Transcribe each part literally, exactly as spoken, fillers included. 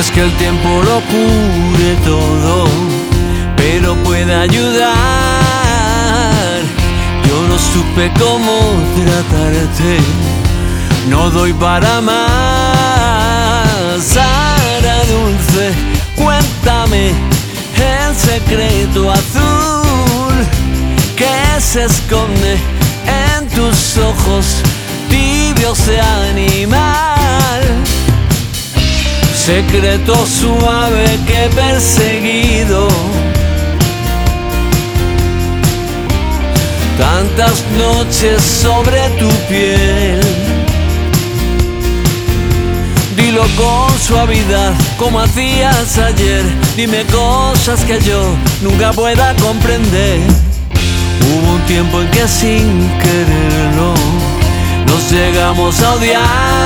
es que el tiempo lo cure todo, pero puede ayudar. Yo no supe cómo tratarte, no doy para más. Sara dulce, cuéntame el secreto azul que se esconde en tus ojos tibios de animal. Secreto suave que he perseguido tantas noches sobre tu piel. Dilo con suavidad como hacías ayer. Dime cosas que yo nunca pueda comprender. Hubo un tiempo en que sin quererlo nos llegamos a odiar,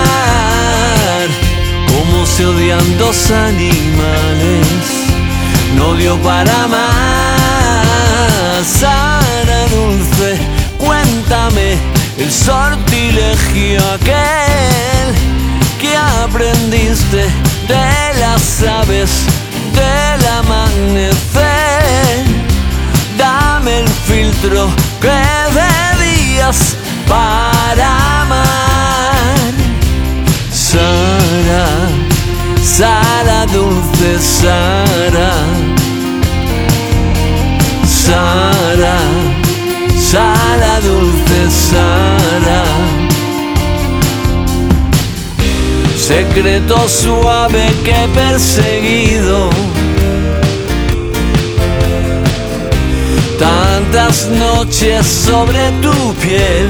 como se odian dos animales. No dio para más. Sara dulce, cuéntame el sortilegio aquel que aprendiste de las aves del amanecer. Dame el filtro que debías para amar. Sara, Sara dulce, Sara, Sara, Sara dulce, Sara. Secreto suave que he perseguido tantas noches sobre tu piel.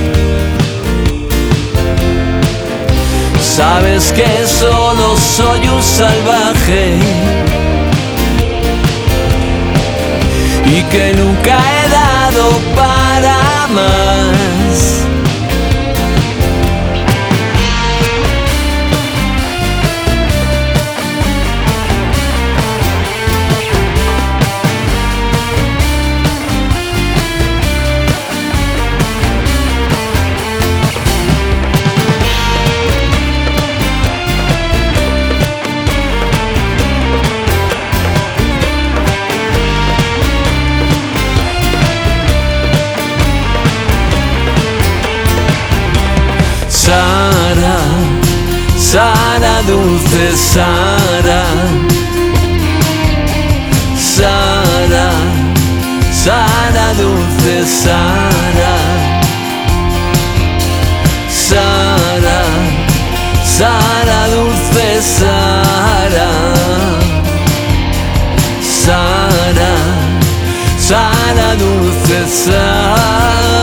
Sabes que solo soy un salvaje y que nunca he dado para más. Sara, Sara dulce, Sara, Sara, Sara dulce, Sara, Sara, Sara dulce, Sara, Sara, Sara dulce, Sara.